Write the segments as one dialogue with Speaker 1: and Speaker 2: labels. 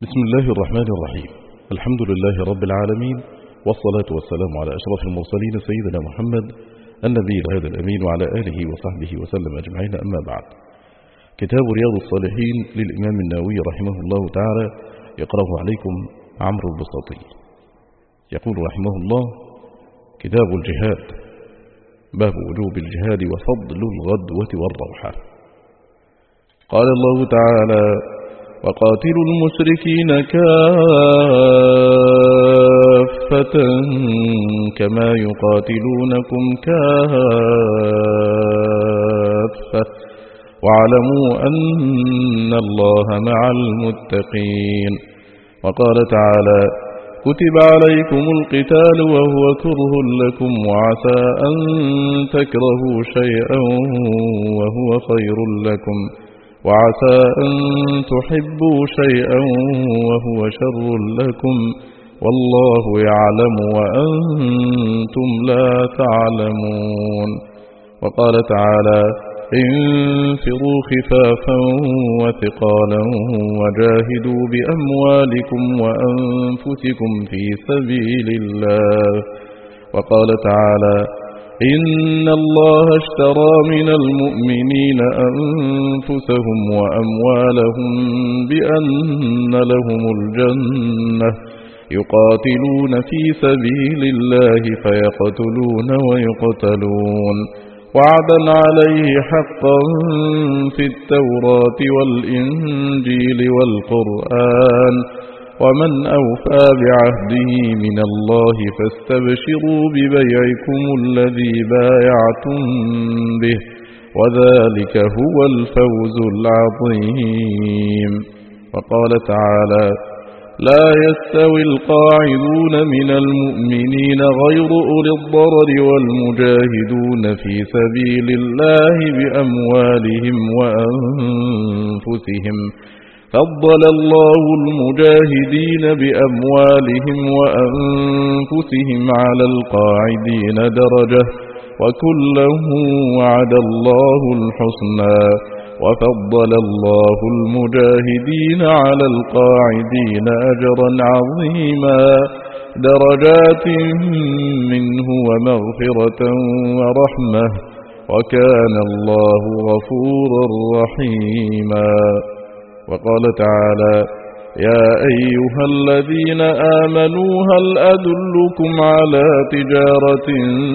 Speaker 1: بسم الله الرحمن الرحيم. الحمد لله رب العالمين، والصلاة والسلام على أشرف المرسلين سيدنا محمد النبي الهادي الأمين وعلى آله وصحبه وسلم أجمعين، أما بعد. كتاب رياض الصالحين للإمام النووي رحمه الله تعالى، يقرأه عليكم عمرو البساطي. يقول رحمه الله: كتاب الجهاد، باب وجوب الجهاد وفضل الغدوة والروحة. قال الله تعالى: وقاتلوا المشركين كافة كما يقاتلونكم كافة واعلموا أن الله مع المتقين. وقال تعالى: كتب عليكم القتال وهو كره لكم وعسى أن تكرهوا شيئا وهو خير لكم وعسى أن تحبوا شيئا وهو شر لكم والله يعلم وأنتم لا تعلمون. وقال تعالى: انفروا خفافا وثقالا وجاهدوا بأموالكم وأنفسكم في سبيل الله. وقال تعالى: إن الله اشترى من المؤمنين أنفسهم وأموالهم بأن لهم الجنة يقاتلون في سبيل الله فيقتلون ويقتلون وعدا عليه حقا في التوراة والإنجيل والقرآن ومن أوفى بعهده من الله فاستبشروا ببيعكم الذي بايعتم به وذلك هو الفوز العظيم. وقال تعالى: لا يستوي القاعدون من المؤمنين غير أولي الضرر والمجاهدون في سبيل الله بأموالهم وأنفسهم فضل الله المجاهدين بأموالهم وأنفسهم على القاعدين درجة وكلا وعد الله الحسنى وفضل الله المجاهدين على القاعدين أجرا عظيما درجات منه ومغفرة ورحمة وكان الله غفورا رحيما. وقال تعالى: يا أيها الذين آمنوا هل أدلكم على تجارة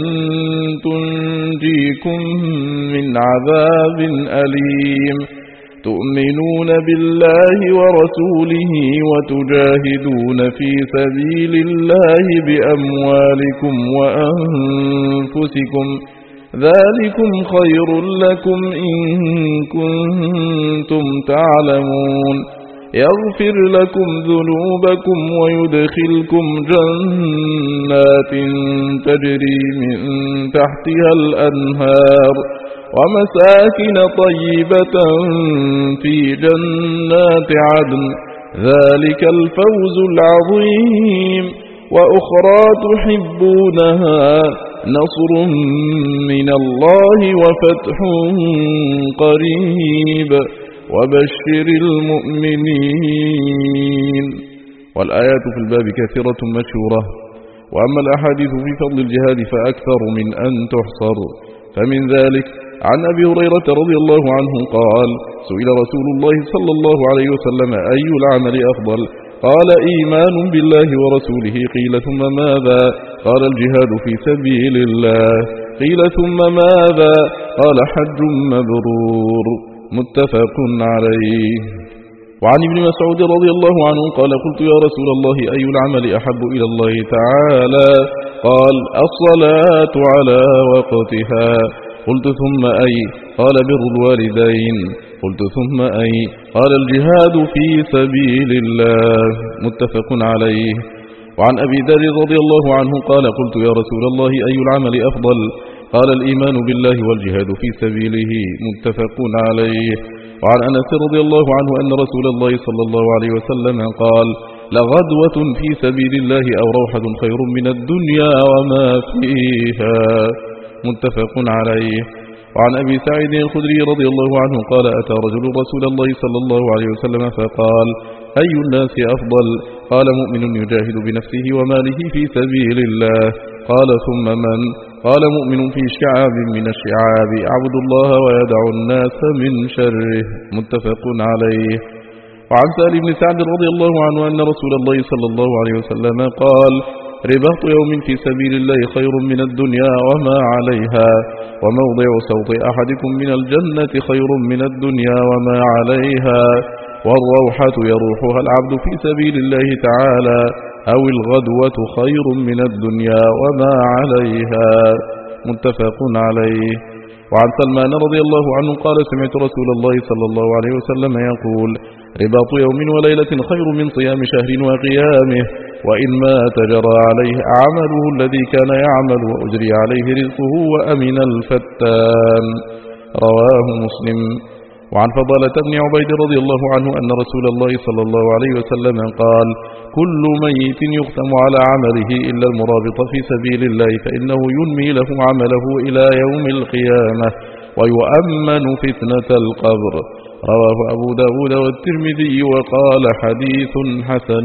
Speaker 1: تنجيكم من عذاب أليم تؤمنون بالله ورسوله وتجاهدون في سبيل الله بأموالكم وأنفسكم ذلكم خير لكم إن كنتم تعلمون يغفر لكم ذنوبكم ويدخلكم جنات تجري من تحتها الأنهار ومساكن طيبة في جنات عدن ذلك الفوز العظيم. وأخرى تحبونها نصر من الله وفتح قريب وبشر المؤمنين. والآيات في الباب كثيرة مشهورة، وأما الأحاديث في فضل الجهاد فأكثر من أن تحصر. فمن ذلك عن أبي هريرة رضي الله عنه قال: سئل رسول الله صلى الله عليه وسلم: أي العمل أفضل؟ قال: إيمان بالله ورسوله. قيل: ثم ماذا؟ قال: الجهاد في سبيل الله. قيل: ثم ماذا؟ قال: حج مبرور. متفق عليه. وعن ابن مسعود رضي الله عنه قال: قلت: يا رسول الله، أي العمل أحب إلى الله تعالى؟ قال: الصلاة على وقتها. قلت: ثم أي؟ قال: بر الوالدين. قلت: ثم أي؟ قال: الجهاد في سبيل الله. متفق عليه. وعن أبي ذر رضي الله عنه قال: قلت: يا رسول الله، أي العمل أفضل؟ قال: الإيمان بالله والجهاد في سبيله. متفق عليه. وعن أنس رضي الله عنه أن رسول الله صلى الله عليه وسلم قال: لغدوة في سبيل الله أو روحة خير من الدنيا وما فيها. متفق عليه. وعن أبي سعيد الخدري رضي الله عنه قال: أتى رجل رسول الله صلى الله عليه وسلم فقال: أي الناس أفضل؟ قال مؤمن يجاهد بنفسه وماله في سبيل الله. قال ثم من؟ قال مؤمن في شعاب من الشعاب يعبد الله ويدع الناس من شره. متفق عليه. وعن سهل بن سعد رضي الله عنه أن رسول الله صلى الله عليه وسلم قال: رباط يوم في سبيل الله خير من الدنيا وما عليها، وموضع صوت أحدكم من الجنة خير من الدنيا وما عليها، والروحة يروحها العبد في سبيل الله تعالى، أو الغدوة خير من الدنيا وما عليها. متفق عليه. وعن سلمان رضي الله عنه قال: سمعت رسول الله صلى الله عليه وسلم يقول: رباط يوم وليلة خير من صيام شهر وقيامه، وإن مات جرى عليه عمله الذي كان يعمل وأجري عليه رزقه وأمن الفتان. رواه مسلم. وعن فضالة بن عبيد رضي الله عنه أن رسول الله صلى الله عليه وسلم قال: كل ميت يختم على عمله إلا المرابط في سبيل الله، فإنه ينمي له عمله إلى يوم القيامة ويؤمن فتنة القبر. رواه أبو داود والترمذي وقال: حديث حسن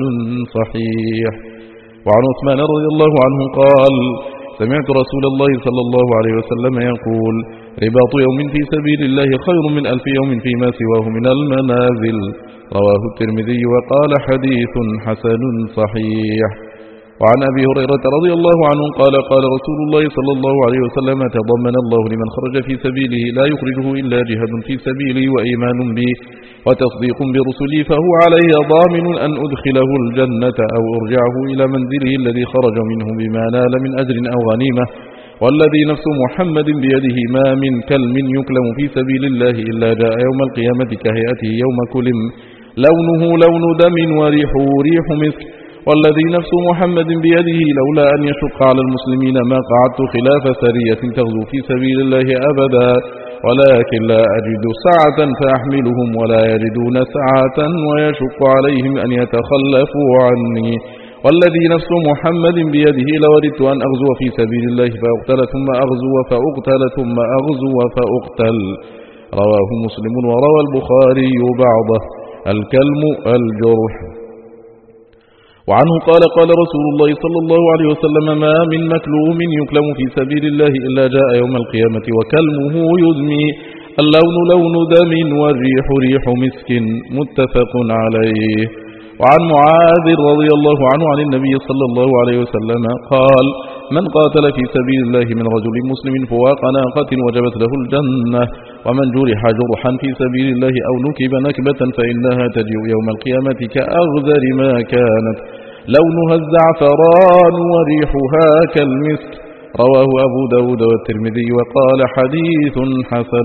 Speaker 1: صحيح. وعن عثمان رضي الله عنه قال: سمعت رسول الله صلى الله عليه وسلم يقول: رباط يوم في سبيل الله خير من 1000 يوم فيما سواه من المنازل. رواه الترمذي وقال: حديث حسن صحيح. وعن أبي هريرة رضي الله عنه قال: قال رسول الله صلى الله عليه وسلم: تضمن الله لمن خرج في سبيله لا يخرجه إلا جهاد في سبيلي وإيمان بي وتصديق برسلي، فهو علي ضامن أن أدخله الجنة أو أرجعه إلى منزله الذي خرج منه بما نال من أجر أو غنيمة، والذي نفس محمد بيده ما من كلم يكلم في سبيل الله إلا جاء يوم القيامة كهيئته يوم كلم، لونه لون دم وريحه ريح مسك، والذي نفس محمد بيده لولا أن يشق على المسلمين ما قعدت خلاف سرية تغزو في سبيل الله أبدا، ولكن لا أجد سعة فأحملهم ولا يجدون سعة ويشق عليهم أن يتخلفوا عني، والذي نفس محمد بيده لوددت أن أغزو في سبيل الله فأقتل ثم أغزو فأقتل ثم أغزو فأقتل. رواه مسلم. وروى البخاري بعضه. الكلم الجرح. وعنه قال: قال رسول الله صلى الله عليه وسلم: ما من مكلوم يكلم في سبيل الله إلا جاء يوم القيامة وكلمه يدمي، اللون لون دم والريح ريح مسك. متفق عليه. وعن معاذ رضي الله عنه عن النبي صلى الله عليه وسلم قال: من قاتل في سبيل الله من رجل مسلم فواق ناقة وجبت له الجنة، ومن جرح جرحا في سبيل الله أو نكب نكبة فإنها تجيء يوم القيامة كأغذر ما كانت، لونها الزعفران وريحها كالمسك. رواه أبو داود والترمذي وقال: حديث حسن.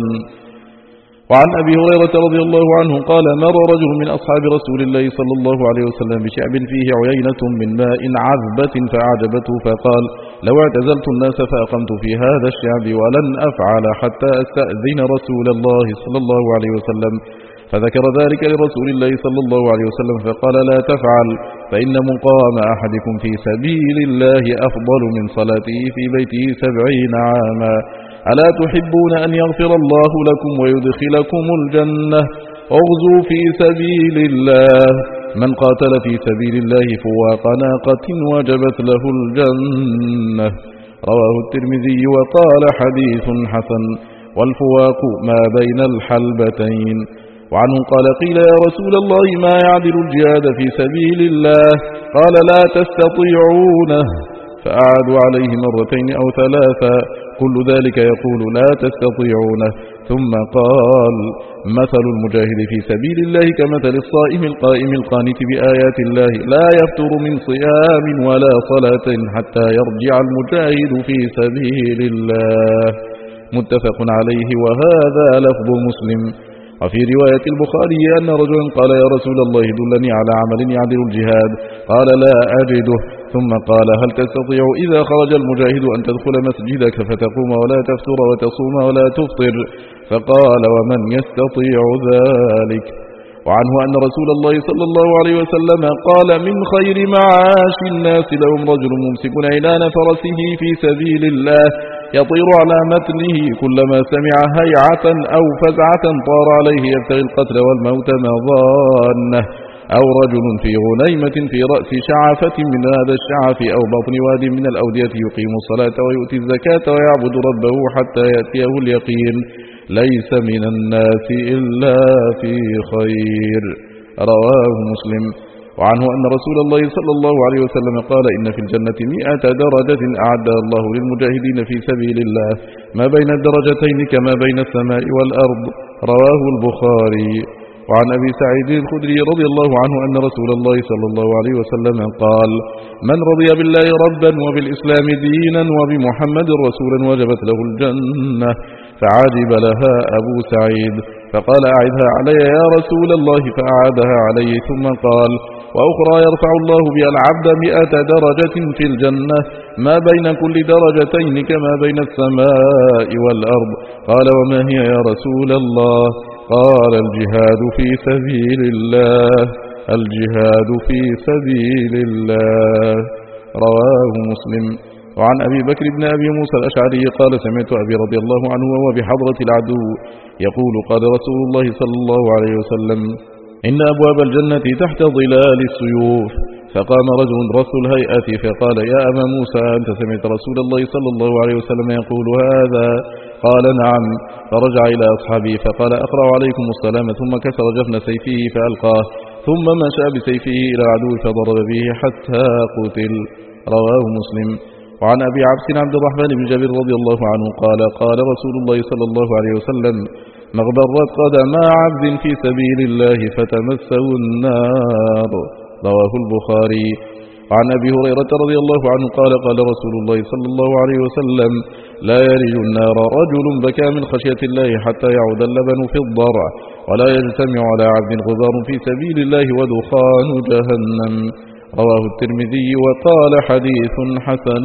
Speaker 1: وعن أبي هريرة رضي الله عنه قال: مر رجل من أصحاب رسول الله صلى الله عليه وسلم بشعب فيه عيينة من ماء عذبة فأعجبته، فقال: لو اعتزلت الناس فأقمت في هذا الشعب ولن أفعل حتى أستأذن رسول الله صلى الله عليه وسلم، فذكر ذلك لرسول الله صلى الله عليه وسلم فقال: لا تفعل، فإن مقام أحدكم في سبيل الله أفضل من صلاته في بيته 70 عاما، ألا تحبون أن يغفر الله لكم ويدخلكم الجنة؟ اغزوا في سبيل الله. من قاتل في سبيل الله فواق ناقة وجبت له الجنة. رواه الترمذي وقال: حديث حسن. والفواق ما بين الحلبتين. وعنه قال: قيل يا رسول الله ما يعدل الجهاد في سبيل الله؟ قال: لا تستطيعونه. فأعادوا عليه 2 أو 3، كل ذلك يقول: لا تستطيعونه. ثم قال: مثل المجاهد في سبيل الله كمثل الصائم القائم القانت بآيات الله، لا يفتر من صيام ولا صلاة حتى يرجع المجاهد في سبيل الله. متفق عليه. وهذا لفظ مسلم. وفي رواية البخاري أن رجلا قال: يا رسول الله دلني على عمل يعدل الجهاد. قال: لا أجده. ثم قال: هل تستطيع إذا خرج المجاهد أن تدخل مسجدك فتقوم ولا تفتر وتصوم ولا تفطر؟ فقال: ومن يستطيع ذلك؟ وعنه أن رسول الله صلى الله عليه وسلم قال: من خير معاش الناس لهم رجل ممسك عنان فرسه في سبيل الله يطير على متنه، كلما سمع هيعة أو فزعة طار عليه يبتغي القتل والموت مظانه، أو رجل في غنيمة في رأس شعفة من هذا الشعف أو بطن واد من الأودية يقيم الصلاة ويؤتي الزكاة ويعبد ربه حتى يأتيه اليقين ليس من الناس إلا في خير. رواه مسلم. وعنه أن رسول الله صلى الله عليه وسلم قال إن في الجنة 100 درجة أعدها الله للمجاهدين في سبيل الله ما بين الدرجتين كما بين السماء والأرض. رواه البخاري. وعن أبي سعيد الخدري رضي الله عنه أن رسول الله صلى الله عليه وسلم قال من رضي بالله ربا وبالإسلام دينا وبمحمد رسولا وجبت له الجنة. فعجب لها أبو سعيد فقال أعدها علي يا رسول الله فأعادها عليه ثم قال وأخرى يرفع الله بها العبد 100 درجة في الجنة ما بين كل درجتين كما بين السماء والأرض. قال وما هي يا رسول الله؟ قال الجهاد في سبيل الله. الجهاد في سبيل الله. رواه مسلم. وعن أبي بكر بن أبي موسى الأشعري قال سمعت أبي رضي الله عنه وهو بحضرة العدو يقول قال رسول الله صلى الله عليه وسلم إن أبواب الجنة تحت ظلال السيوف. فقام رجل رث الهيئة فقال يا أبا موسى أنت سمعت رسول الله صلى الله عليه وسلم يقول هذا؟ قال نعم. فرجع إلى أصحابه فقال أقرأ عليكم السلام ثم كسر جفن سيفه فألقاه ثم مشى بسيفه إلى العدو فضرب به حتى قتل. رواه مسلم. وعن أبي عبس عبد الرحمن بن جابر رضي الله عنه قال قال رسول الله صلى الله عليه وسلم ما اغبرت قدما عبد في سبيل الله فتمسه النار. رواه البخاري. وعن أبي هريرة رضي الله عنه قال قال رسول الله صلى الله عليه وسلم لا يلج النار رجل بكى من خشية الله حتى يعود اللبن في الضرع ولا يجتمع على عبد غبار في سبيل الله ودخان جهنم. رواه الترمذي وقال حديث حسن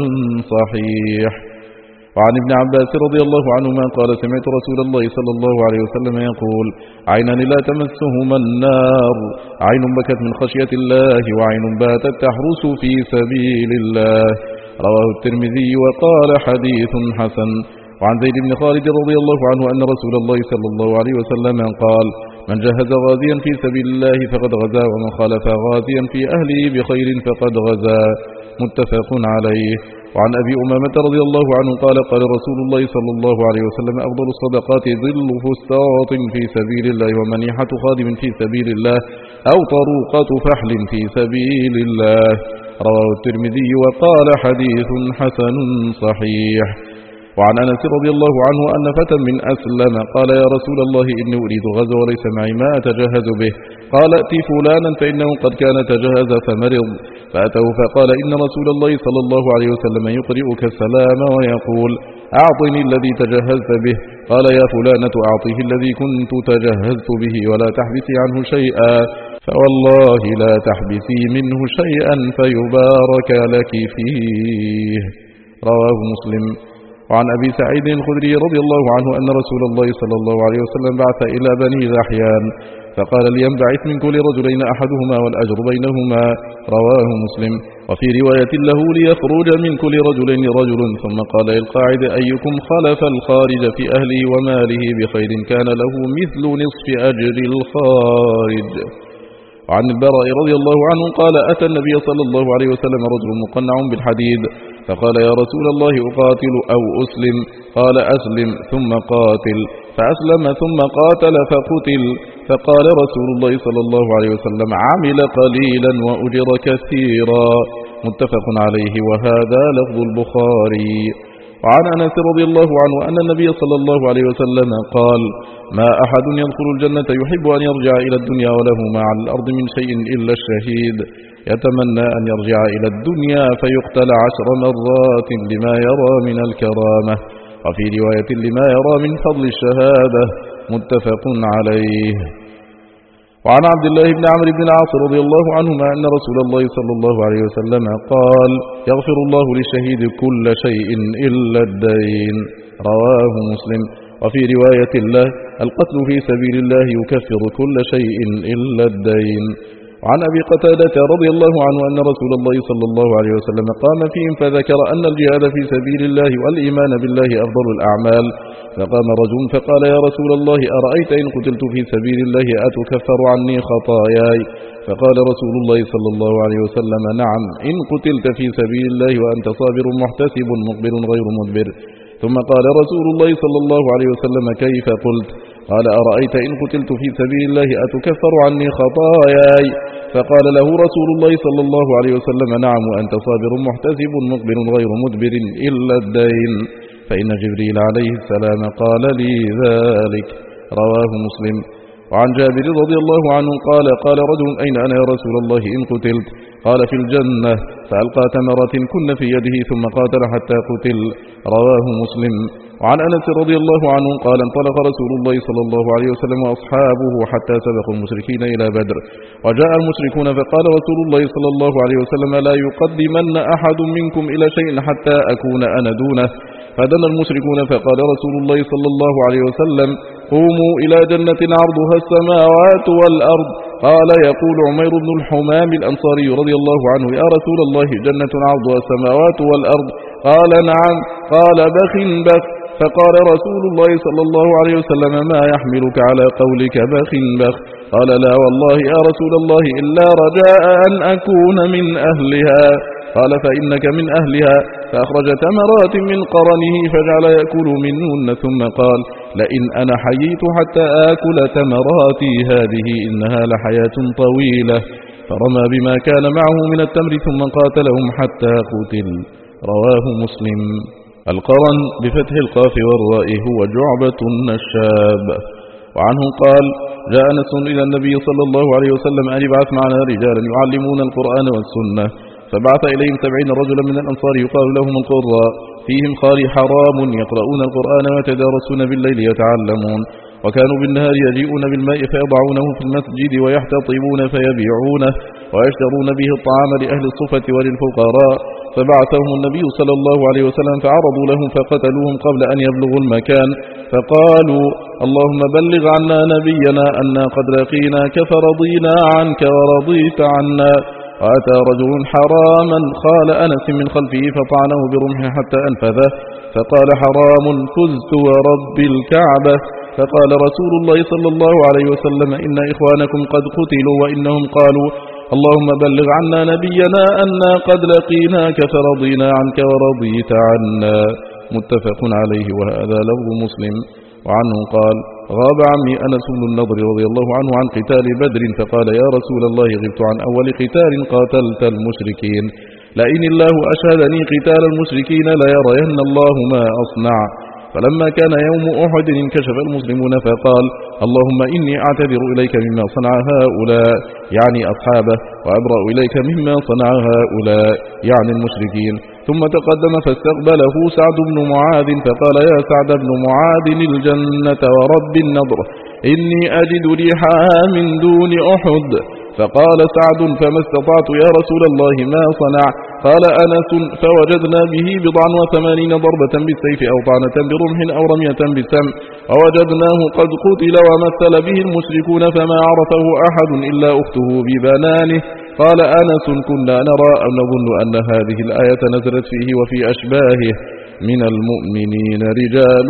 Speaker 1: صحيح. وعن ابن عباس رضي الله عنهما قال سمعت رسول الله صلى الله عليه وسلم يقول عينان لا تمسهما النار عين بكت من خشية الله وعين باتت تحرس في سبيل الله. رواه الترمذي وقال حديث حسن. وعن زيد بن خالد رضي الله عنه أن رسول الله صلى الله عليه وسلم قال من جهز غازيا في سبيل الله فقد غزا ومن خالف غازيا في أهله بخير فقد غزا. متفق عليه. وعن أبي أمامة رضي الله عنه قال قال رسول الله صلى الله عليه وسلم أفضل الصدقات ظل فسطاط في سبيل الله ومنيحة خادم في سبيل الله أو طروقة فحل في سبيل الله. رواه الترمذي وقال حديث حسن صحيح. وعن أنس رضي الله عنه أن فتى من أسلم قال يا رسول الله إني أريد غزو وليس معي ما أتجهز به. قال ائت فلانا فإنه قد كان تجهز فمرض. فأتوه فقال إن رسول الله صلى الله عليه وسلم يقرئك السلام ويقول أعطني الذي تجهزت به. قال يا فلانة أعطيه الذي كنت تجهزت به ولا تحبسي عنه شيئا فوالله لا تحبسي منه شيئا فيبارك لك فيه. رواه مسلم. وعن أبي سعيد الخدري رضي الله عنه أن رسول الله صلى الله عليه وسلم بعث إلى بني ذحيان فقال لينبعث من كل رجلين أحدهما والأجر بينهما. رواه مسلم. وفي رواية له ليخرج من كل رجلين رجل ثم قال للقاعد أيكم خلف الخارج في أهله وماله بخير كان له مثل نصف أجر الخارج. وعن البراء رضي الله عنه قال أتى النبي صلى الله عليه وسلم رجل مقنع بالحديد فقال يا رسول الله أقاتل أو أسلم؟ قال أسلم ثم قاتل. فأسلم ثم قاتل فقتل. فقال رسول الله صلى الله عليه وسلم عمل قليلا وأجر كثيرا. متفق عليه وهذا لفظ البخاري. وعن أنس رضي الله عنه أن النبي صلى الله عليه وسلم قال ما أحد يدخل الجنة يحب أن يرجع إلى الدنيا وله ما على الأرض من شيء إلا الشهيد يتمنى أن يرجع إلى الدنيا فيقتل 10 مرات لما يرى من الكرامة وفي رواية لما يرى من فضل الشهادة. متفق عليه. وعن عبد الله بن عمرو بن العاص رضي الله عنهما أن رسول الله صلى الله عليه وسلم قال يغفر الله للشهيد كل شيء إلا الدين. رواه مسلم. وفي رواية له القتل في سبيل الله يكفر كل شيء إلا الدين. وعن أبي قتادة رضي الله عنه أن رسول الله صلى الله عليه وسلم قام فيهم فذكر أن الجهاد في سبيل الله والإيمان بالله أفضل الأعمال، فقام رجل فقال يا رسول الله أرأيت إن قتلت في سبيل الله أتكفر عني خطاياي؟ فقال رسول الله صلى الله عليه وسلم نعم إن قتلت في سبيل الله وأنت صابر محتسب مقبل غير مدبر. ثم قال رسول الله صلى الله عليه وسلم كيف قلت؟ قال أرأيت إن قتلت في سبيل الله أتكفر عني خطاياي؟ فقال له رسول الله صلى الله عليه وسلم نعم وأنت صابر محتسب مقبل غير مدبر إلا الدين، فإن جبريل عليه السلام قال لي ذلك. رواه مسلم. وعن جابر رضي الله عنه قال قال رجل أين أنا يا رسول الله إن قتلت؟ قال في الجنة، فألقى تمرة كن في يده ثم قاتل حتى قتل. رواه مسلم. وعن أنس رضي الله عنه قال انطلق رسول الله صلى الله عليه وسلم وأصحابه حتى سبقوا المشركين إلى بدر، وجاء المشركون فقال رسول الله صلى الله عليه وسلم لا يقدمن أحد منكم إلى شيء حتى أكون أنا دونه. فدنا المشركون فقال رسول الله صلى الله عليه وسلم قوموا إلى جنة عرضها السماوات والأرض. قال يقول عمير بن الحمام الأنصاري رضي الله عنه يا رسول الله جنة عرضها السماوات والأرض؟ قال نعم. قال بخ بخ. فقال رسول الله صلى الله عليه وسلم ما يحملك على قولك بخ بخ؟ قال لا والله يا رسول الله إلا رجاء أن أكون من أهلها. قال فإنك من أهلها. فأخرج تمرات من قرنه فجعل يأكل منهن ثم قال لئن أنا حييت حتى آكل تمراتي هذه إنها لحياة طويلة، فرمى بما كان معه من التمر ثم قاتلهم حتى قتل. رواه مسلم. القرن بفتح القاف والراء هو جعبة النشاب. وعنه قال جاء أنس إلى النبي صلى الله عليه وسلم أن يبعث معنا رجالا يعلمون القرآن والسنة، فبعث إليهم 70 رجلا من الأنصار يقال لهم القراء، فيهم خالي حرام يقرؤون القرآن ويتدارسون بالليل يتعلمون، وكانوا بالنهار يجيئون بالماء فيضعونه في المسجد ويحتطبون فيبيعونه ويشترون به الطعام لأهل الصفة وللفقراء. فبعثهم النبي صلى الله عليه وسلم فعرضوا لهم فقتلوهم قبل أن يبلغوا المكان، فقالوا اللهم بلغ عنا نبينا أنا قد لقيناك فرضينا عنك ورضيت عنا. وأتى رجل حراما خال أنس من خلفه فطعنه برمحه حتى أنفذه، فقال حرام فزت ورب الكعبة. فقال رسول الله صلى الله عليه وسلم إن إخوانكم قد قتلوا وإنهم قالوا اللهم بلغ عنا نبينا أنا قد لقيناك فرضينا عنك ورضيت عنا. متفق عليه وهذا لفظ مسلم. وعنه قال غاب عمي أنس بن النضر رضي الله عنه عن قتال بدر، فقال يا رسول الله غبت عن أول قتال قاتلت المشركين، لئن الله أشهدني قتال المشركين ليرين الله ما أصنع. فلما كان يوم أحد انكشف المسلمون فقال اللهم إني أعتذر إليك مما صنع هؤلاء يعني أصحابه، وأبرأ إليك مما صنع هؤلاء يعني المشركين. ثم تقدم فاستقبله سعد بن معاذ فقال يا سعد بن معاذ الجنة ورب النضر إني أجد ريحها من دون أحد. فقال سعد فما استطعت يا رسول الله ما صنع؟ قال أنس فوجدنا به 89 ضربة بالسيف أو طعنة برمح أو رمية بسم، ووجدناه قد قتل ومثل به المشركون فما عرفه أحد إلا أخته ببنانه. قال أنس كنا نرى أو نظن أن هذه الآية نزلت فيه وفي أشباهه من المؤمنين رجال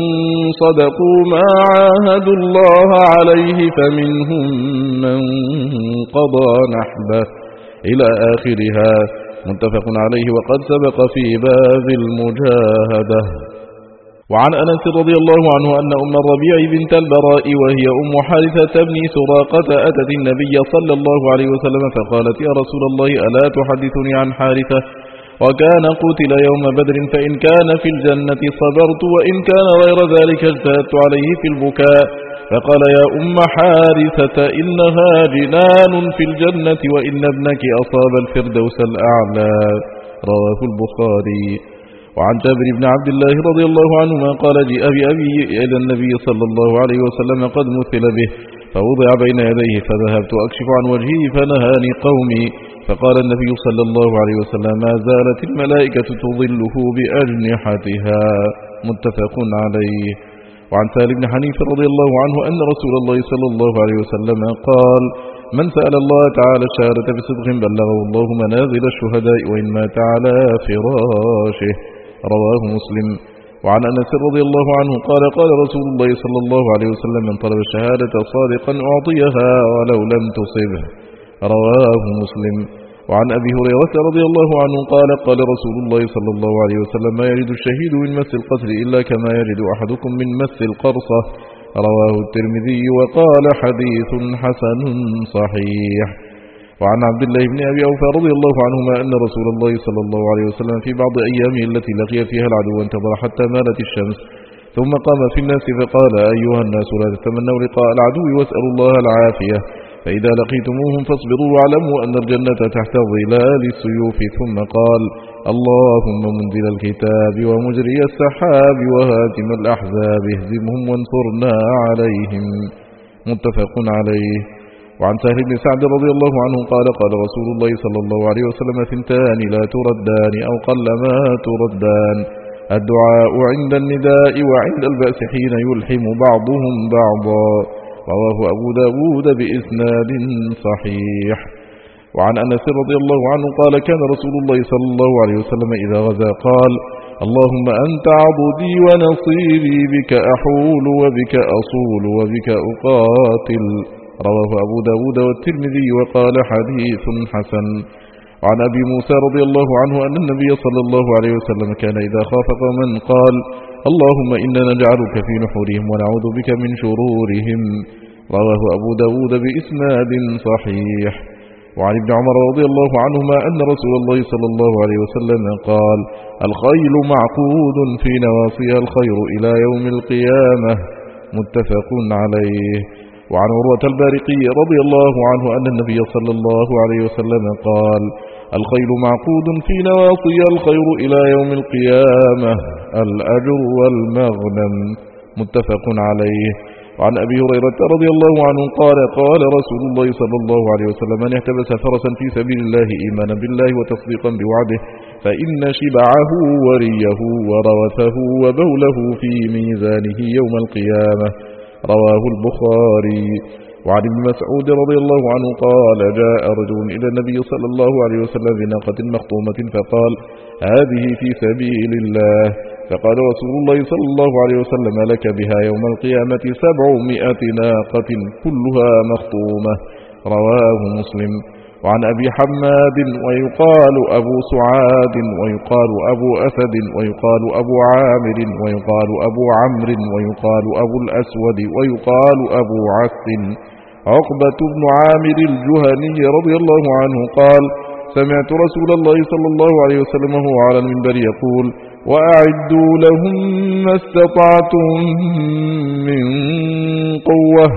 Speaker 1: صدقوا ما عاهدوا الله عليه فمنهم من قضى نحبه إلى آخرها. متفق عليه وقد سبق في باب المجاهدة. وعن أنس رضي الله عنه أن أم الربيع بنت البراء وهي أم حارثة بن سراقة أتت النبي صلى الله عليه وسلم فقالت يا رسول الله ألا تحدثني عن حارثة وكان قتل يوم بدر، فإن كان في الجنة صبرت وإن كان غير ذلك اجتهدت عليه في البكاء. فقال يا أم حارثة إنها جنان في الجنة وإن ابنك أصاب الفردوس الأعلى. رواه البخاري. وعن جابر بن عبد الله رضي الله عنهما قال جاء بأبي إلى النبي صلى الله عليه وسلم قد مثل به، فوضع بين يديه فذهبت أكشف عن وجهه فنهاني قومي. فقال النبي صلى الله عليه وسلم ما زالت الملائكة تظله بأجنحتها. متفق عليه. وعن سالم بن حنيف رضي الله عنه أن رسول الله صلى الله عليه وسلم قال من سأل الله تعالى الشهادة بصدق بلغه الله منازل الشهداء وإن مات على فراشه. رواه مسلم. وعن أنس رضي الله عنه قال قال رسول الله صلى الله عليه وسلم من طلب الشهادة صادقا أعطيها ولو لم تصبه. رواه مسلم. وعن أبي هريرة رضي الله عنه قال قال رسول الله صلى الله عليه وسلم ما يرد الشهيد من مس القتل إلا كما يرد أحدكم من مس القرصة. رواه الترمذي وقال حديث حسن صحيح. وعن عبد الله بن أبي أوفى رضي الله عنهما أن رسول الله صلى الله عليه وسلم في بعض أيامه التي لقي فيها العدو انتظر حتى مالت الشمس ثم قام في الناس فقال أيها الناس لا تتمنوا لقاء العدو واسألوا الله العافية فإذا لقيتموهم فاصبروا واعلموا أن الجنة تحت ظلال السيوف ثم قال اللهم منزل الكتاب ومجري السحاب وهاتم الأحزاب اهزمهم وانصرنا عليهم. متفق عليه. وعن سهل بن سعد رضي الله عنه قال قال رسول الله صلى الله عليه وسلم ثنتان لا تردان أو قلما تردان الدعاء عند النداء وعند البأس حين يلحم بعضهم بعضا. رواه أبو داود بإسناد صحيح. وعن أنس رضي الله عنه قال كان رسول الله صلى الله عليه وسلم إذا غزا قال اللهم أنت عبدي ونصيري بك أحول وبك أصول وبك أقاتل. رواه أبو داود والترمذي وقال حديث حسن. وعن أبي موسى رضي الله عنه أن النبي صلى الله عليه وسلم كان إذا خاف قوما قال اللهم إنا نجعلك في نحورهم ونعوذ بك من شرورهم. رواه أبو داود بإسناد صحيح. وعن ابن عمر رضي الله عنهما أن رسول الله صلى الله عليه وسلم قال الخيل معقود في نواصيها الخير إلى يوم القيامة. متفق عليه. وعن عروة البارقي رضي الله عنه أن النبي صلى الله عليه وسلم قال الخيل معقود في نواصيها الخير إلى يوم القيامة الأجر والمغنم. متفق عليه. وعن أبي هريرة رضي الله عنه قال قال رسول الله صلى الله عليه وسلم من احتبس فرسا في سبيل الله إيمانا بالله وتصديقا بوعده فإن شبعه وريه وروثه وبوله في ميزانه يوم القيامة. رواه البخاري. وعن ابن مسعود رضي الله عنه قال جاء رجل إلى النبي صلى الله عليه وسلم بناقة مخطومة فقال هذه في سبيل الله فقال رسول الله صلى الله عليه وسلم لك بها يوم القيامة 700 ناقة كلها مخطومة. رواه مسلم. وعن أبي حماد ويقال أبو سعاد ويقال أبو أسد ويقال أبو عامر ويقال أبو عمرو ويقال أبو الأسود ويقال أبو عس عقبة بن عامر الجهني رضي الله عنه قال سمعت رسول الله صلى الله عليه وسلم وهو على المنبر يقول وأعدوا لهم ما استطعتم من قوة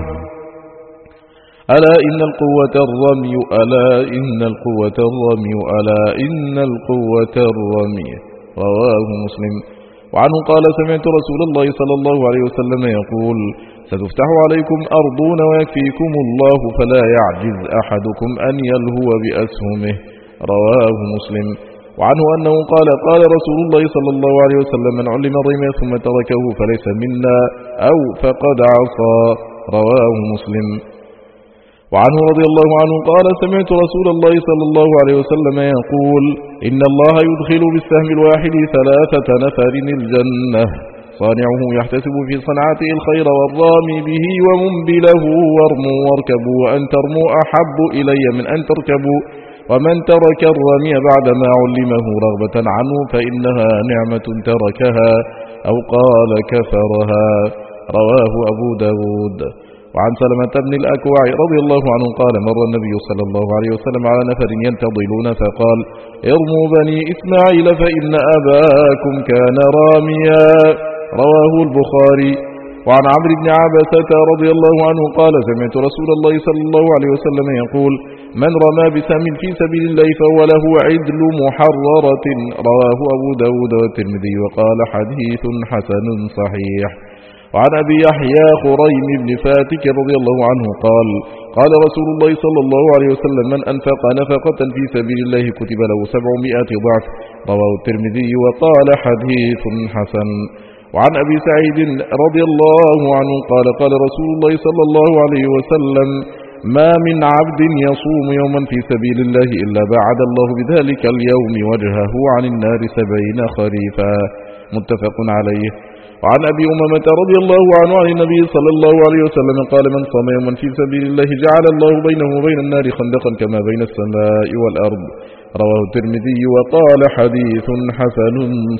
Speaker 1: ألا إن القوة الرمي ألا إن القوة الرمي ألا إن القوة الرمي. رواه مسلم. وعنه قال سمعت رسول الله صلى الله عليه وسلم يقول ستفتح عليكم أرضون ويكفيكم الله فلا يعجز أحدكم أن يلهو بأسهمه. رواه مسلم. وعنه أنه قال قال رسول الله صلى الله عليه وسلم من علم الرمي ثم تركه فليس منا أو فقد عصى. رواه مسلم. وعنه رضي الله عنه قال سمعت رسول الله صلى الله عليه وسلم يقول إن الله يدخل بالسهم الواحد 3 نفر الجنة صانعه يحتسب في صنعته الخير والرامي به ومنبله وارموا واركبوا وأن ترموا أحب إلي من أن تركبوا ومن ترك الرمي بعدما علمه رغبة عنه فإنها نعمة تركها أو قال كفرها. رواه أبو داود. وعن سلمة بن الأكوع رضي الله عنه قال مر النبي صلى الله عليه وسلم على نفر ينتظلون فقال ارموا بني إسماعيل فإن أباكم كان راميا. رواه البخاري. وعن عمرو بن عبسة رضي الله عنه قال سمعت رسول الله صلى الله عليه وسلم يقول من رمى بسهم في سبيل الله فهو له عدل محررة. رواه أبو داود والترمذي وقال حديث حسن صحيح. وعن أبي يحيى خريم بن فاتك رضي الله عنه قال قال رسول الله صلى الله عليه وسلم من أنفق نفقة في سبيل الله كتب له 700 ضعف. رواه الترمذي وقال حديث حسن. وعن أبي سعيد رضي الله عنه قال قال رسول الله صلى الله عليه وسلم ما من عبد يصوم يوما في سبيل الله إلا بعد الله بذلك اليوم وجهه عن النار 70 خريفا. متفق عليه. وعن أبي أمامة رضي الله عنه عن النبي صلى الله عليه وسلم قال من صام يوما في سبيل الله جعل الله بينه وبين النار خندقا كما بين السماء والأرض. رواه الترمذي وقال حديث حسن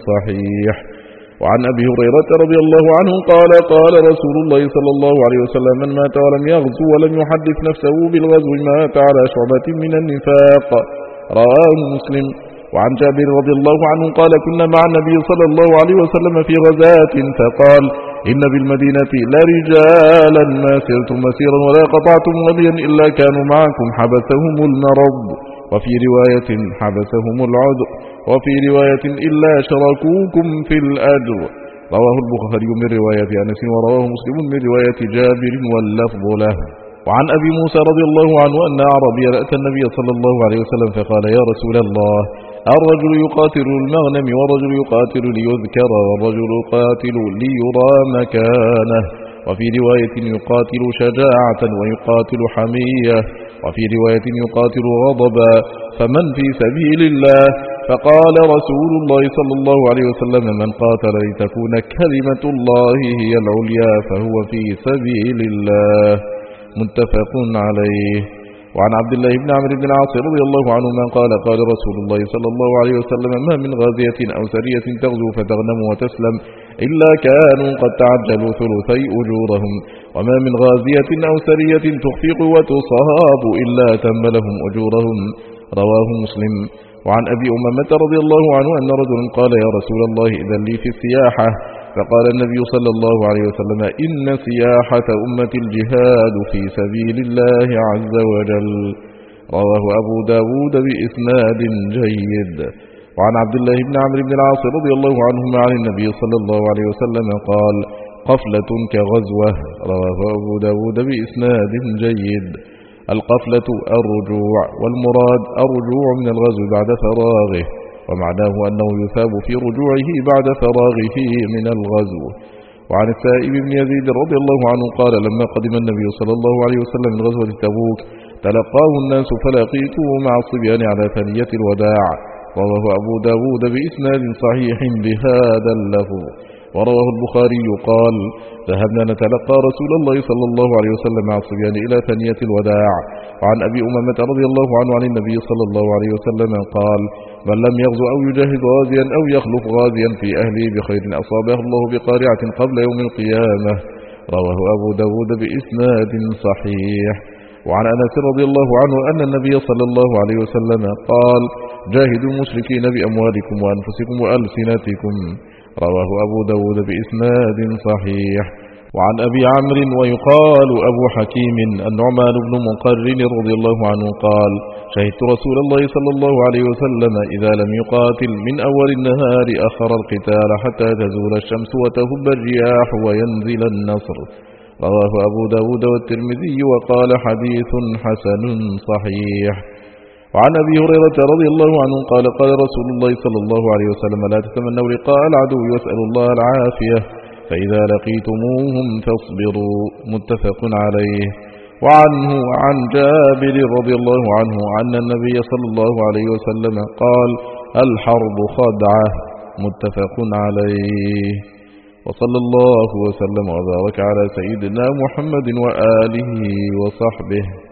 Speaker 1: صحيح. وعن أبي هريرة رضي الله عنه قال قال رسول الله صلى الله عليه وسلم من مات ولم يغزو ولم يحدث نفسه بالغزو مات على شعبة من النفاق. رواه مسلم. وعن جابر رضي الله عنه قال كنا مع النبي صلى الله عليه وسلم في غزاة فقال إن بالمدينة لرجالا ما سرتم مسيرا ولا قطعتم واديا إلا كانوا معكم حبسهم المرض، وفي رواية حبسهم العذر، وفي رواية إلا شركوكم في الأجر. رواه البخاري من رواية أنس ورواه مسلم من رواية جابر واللفظ له. وعن أبي موسى رضي الله عنه أن أعرابيا أتى النبي صلى الله عليه وسلم فقال يا رسول الله الرجل يقاتل المغنم والرجل يقاتل ليذكر والرجل يقاتل ليرى مكانه، وفي رواية يقاتل شجاعة ويقاتل حمية، وفي رواية يقاتل غضبا، فمن في سبيل الله؟ فقال رسول الله صلى الله عليه وسلم من قاتل لتكون كلمة الله هي العليا فهو في سبيل الله. متفق عليه. وعن عبد الله بن عمرو بن العاص رضي الله عنهما قال قال رسول الله صلى الله عليه وسلم ما من غازية أو سرية تغزو فتغنم وتسلم إلا كانوا قد تعجلوا ثلثي أجورهم، وما من غازية أو سرية تخفق وتصاب إلا تم لهم أجورهم. رواه مسلم. وعن أبي أمامة رضي الله عنه أن رجلا قال يا رسول الله إذن لي في السياحة، فقال النبي صلى الله عليه وسلم إن سياحة أمة الجهاد في سبيل الله عز وجل. رواه أبو داود بإسناد جيد. وعن عبد الله بن عمرو بن العاص رضي الله عنهما عن النبي صلى الله عليه وسلم قال قفلة كغزوة. رواه أبو داود بإسناد جيد. القفلة الرجوع، والمراد الرجوع من الغزو بعد فراغه، ومعناه أنه يثاب في رجوعه بعد فراغه من الغزو. وعن السائب بن يزيد رضي الله عنه قال لما قدم النبي صلى الله عليه وسلم من غزوة تبوك تلقاه الناس فلاقيته مع الصبيان على ثنية الوداع. رواه أبو داود بإسناد صحيح بهذا اللفظ. ورواه البخاري قال ذهبنا نتلقى رسول الله صلى الله عليه وسلم مع الصبيان إلى ثنية الوداع. وعن أبي أمامة رضي الله عنه عن النبي صلى الله عليه وسلم قال من لم يغزو أو يجاهد غازيا أو يخلف غازيا في أهله بخير أصابه الله بقارعة قبل يوم القيامة. رواه أبو داود بإسناد صحيح. وعن أنس رضي الله عنه أن النبي صلى الله عليه وسلم قال جاهدوا المشركين بأموالكم وأنفسكم وألسنتكم. رواه أبو داود بإسناد صحيح. وعن أبي عمرو ويقال أبو حكيم النعمان بن مقرن رضي الله عنه قال شهدت رسول الله صلى الله عليه وسلم إذا لم يقاتل من أول النهار أخر القتال حتى تزول الشمس وتهب الرياح وينزل النصر. رواه أبو داود والترمذي وقال حديث حسن صحيح. وعن أبي هريرة رضي الله عنه قال قال رسول الله صلى الله عليه وسلم لا تتمنوا لقاء العدو واسألوا الله العافية فإذا لقيتموهم فاصبروا. متفق عليه. وعنه عن جابر رضي الله عنه أن النبي صلى الله عليه وسلم قال الحرب خدعة. متفق عليه. وصلى الله وسلم وبارك على سيدنا محمد وآله وصحبه.